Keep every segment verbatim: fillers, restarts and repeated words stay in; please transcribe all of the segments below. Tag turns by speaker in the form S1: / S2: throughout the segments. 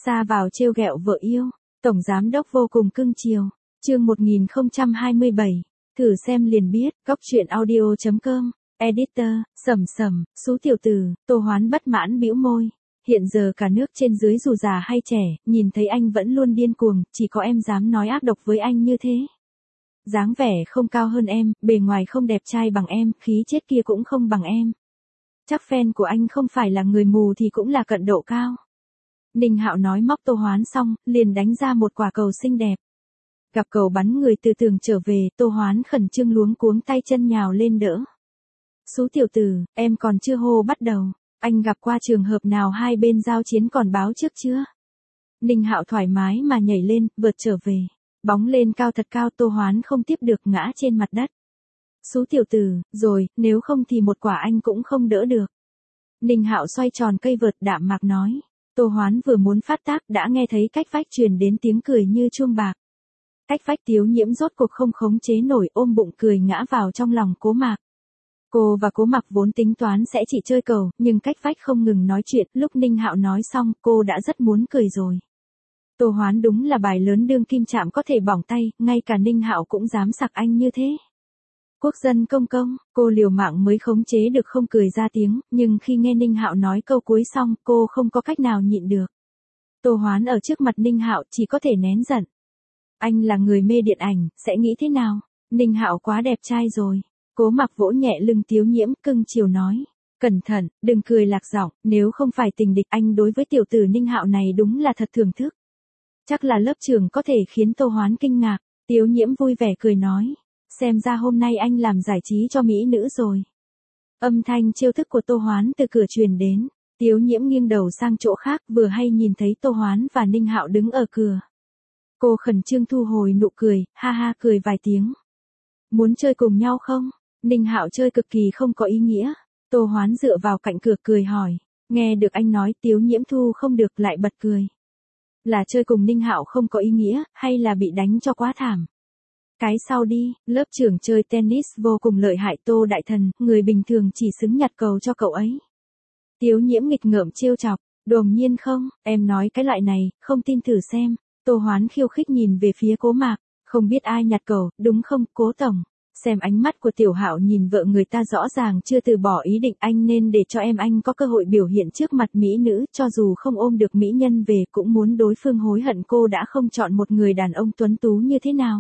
S1: Xa vào trêu ghẹo vợ yêu, tổng giám đốc vô cùng cưng chiều. Chương một nghìn không trăm hai mươi bảy, thử xem liền biết, góc truyện audio chấm com, editor, Sầm Sầm, Sú tiểu tử. Tô Hoán bất mãn bĩu môi. Hiện giờ cả nước trên dưới dù già hay trẻ, nhìn thấy anh vẫn luôn điên cuồng, chỉ có em dám nói ác độc với anh như thế. Dáng vẻ không cao hơn em, bề ngoài không đẹp trai bằng em, khí chết kia cũng không bằng em. Chắc fan của anh không phải là người mù thì cũng là cận độ cao. Ninh Hạo nói móc Tô Hoán xong, liền đánh ra một quả cầu xinh đẹp. Gặp cầu bắn người từ tường trở về, Tô Hoán khẩn trương luống cuống tay chân nhào lên đỡ. Sú tiểu tử, em còn chưa hô bắt đầu. Anh gặp qua trường hợp nào hai bên giao chiến còn báo trước chưa? Ninh Hạo thoải mái mà nhảy lên, vượt trở về. Bóng lên cao thật cao, Tô Hoán không tiếp được ngã trên mặt đất. Sú tiểu tử, rồi, nếu không thì một quả anh cũng không đỡ được. Ninh Hạo xoay tròn cây vợt đạm mạc nói. Tô Hoán vừa muốn phát tác đã nghe thấy cách vách truyền đến tiếng cười như chuông bạc. Cách vách Tiếu Nhiễm rốt cuộc không khống chế nổi, ôm bụng cười ngã vào trong lòng Cố Mạc. Cô và Cố Mạc vốn tính toán sẽ chỉ chơi cầu, nhưng cách vách không ngừng nói chuyện, lúc Ninh Hạo nói xong, cô đã rất muốn cười rồi. Tô Hoán đúng là bài lớn đương kim chạm có thể bỏng tay, ngay cả Ninh Hạo cũng dám sặc anh như thế. Quốc dân công công, cô liều mạng mới khống chế được không cười ra tiếng, nhưng khi nghe Ninh Hạo nói câu cuối xong, cô không có cách nào nhịn được. Tô Hoán ở trước mặt Ninh Hạo chỉ có thể nén giận. Anh là người mê điện ảnh, sẽ nghĩ thế nào? Ninh Hạo quá đẹp trai rồi. Cố Mặc vỗ nhẹ lưng Tiếu Nhiễm, cưng chiều nói. Cẩn thận, đừng cười lạc giọng, nếu không phải tình địch, anh đối với tiểu tử Ninh Hạo này đúng là thật thưởng thức. Chắc là lớp trưởng có thể khiến Tô Hoán kinh ngạc. Tiếu Nhiễm vui vẻ cười nói. Xem ra hôm nay anh làm giải trí cho mỹ nữ rồi. Âm thanh trêu thức của Tô Hoán từ cửa truyền đến. Tiếu Nhiễm nghiêng đầu sang chỗ khác, vừa hay nhìn thấy Tô Hoán và Ninh Hạo đứng ở cửa. Cô khẩn trương thu hồi nụ cười, ha ha cười vài tiếng. Muốn chơi cùng nhau không? Ninh Hạo chơi cực kỳ không có ý nghĩa. Tô Hoán dựa vào cạnh cửa cười hỏi. Nghe được anh nói, Tiếu Nhiễm thu không được lại bật cười. Là chơi cùng Ninh Hạo không có ý nghĩa, hay là bị đánh cho quá thảm? Cái sau đi, lớp trưởng chơi tennis vô cùng lợi hại, Tô đại thần, người bình thường chỉ xứng nhặt cầu cho cậu ấy. Tiếu Nhiễm nghịch ngợm trêu chọc, đồm nhiên không, em nói cái loại này, không tin thử xem. Tô Hoán khiêu khích nhìn về phía Cố Mạc, không biết ai nhặt cầu, đúng không, Cố tổng? Xem ánh mắt của Tiểu Hạo nhìn vợ người ta rõ ràng chưa từ bỏ ý định, anh nên để cho em anh có cơ hội biểu hiện trước mặt mỹ nữ, cho dù không ôm được mỹ nhân về cũng muốn đối phương hối hận cô đã không chọn một người đàn ông tuấn tú như thế nào.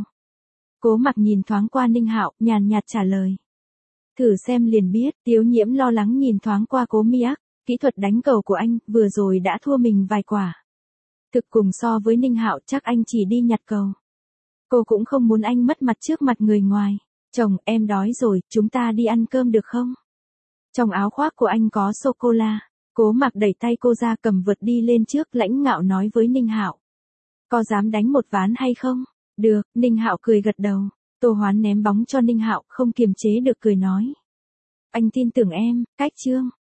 S1: Cố Mặc nhìn thoáng qua Ninh Hạo, nhàn nhạt trả lời. Thử xem liền biết. Tiếu Nhiễm lo lắng nhìn thoáng qua Cố Mi Ác, kỹ thuật đánh cầu của anh vừa rồi đã thua mình vài quả. Thực cùng so với Ninh Hạo chắc anh chỉ đi nhặt cầu. Cô cũng không muốn anh mất mặt trước mặt người ngoài. Chồng, em đói rồi, chúng ta đi ăn cơm được không? Trong áo khoác của anh có sô-cô-la. Cố Mặc đẩy tay cô ra, cầm vợt đi lên trước, lãnh ngạo nói với Ninh Hạo. Có dám đánh một ván hay không? Được, Ninh Hạo cười gật đầu. Tô Hoán ném bóng cho Ninh Hạo, không kiềm chế được cười nói. Anh tin tưởng em, cách chương.